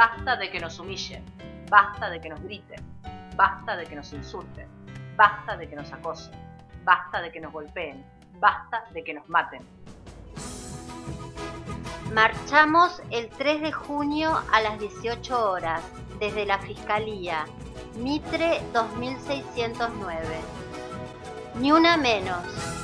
Basta de que nos humillen, basta de que nos griten, basta de que nos insulten, basta de que nos acosen, basta de que nos golpeen, basta de que nos maten. Marchamos el 3 de junio a las 18 horas desde la Fiscalía, Mitre 2609. Ni una menos.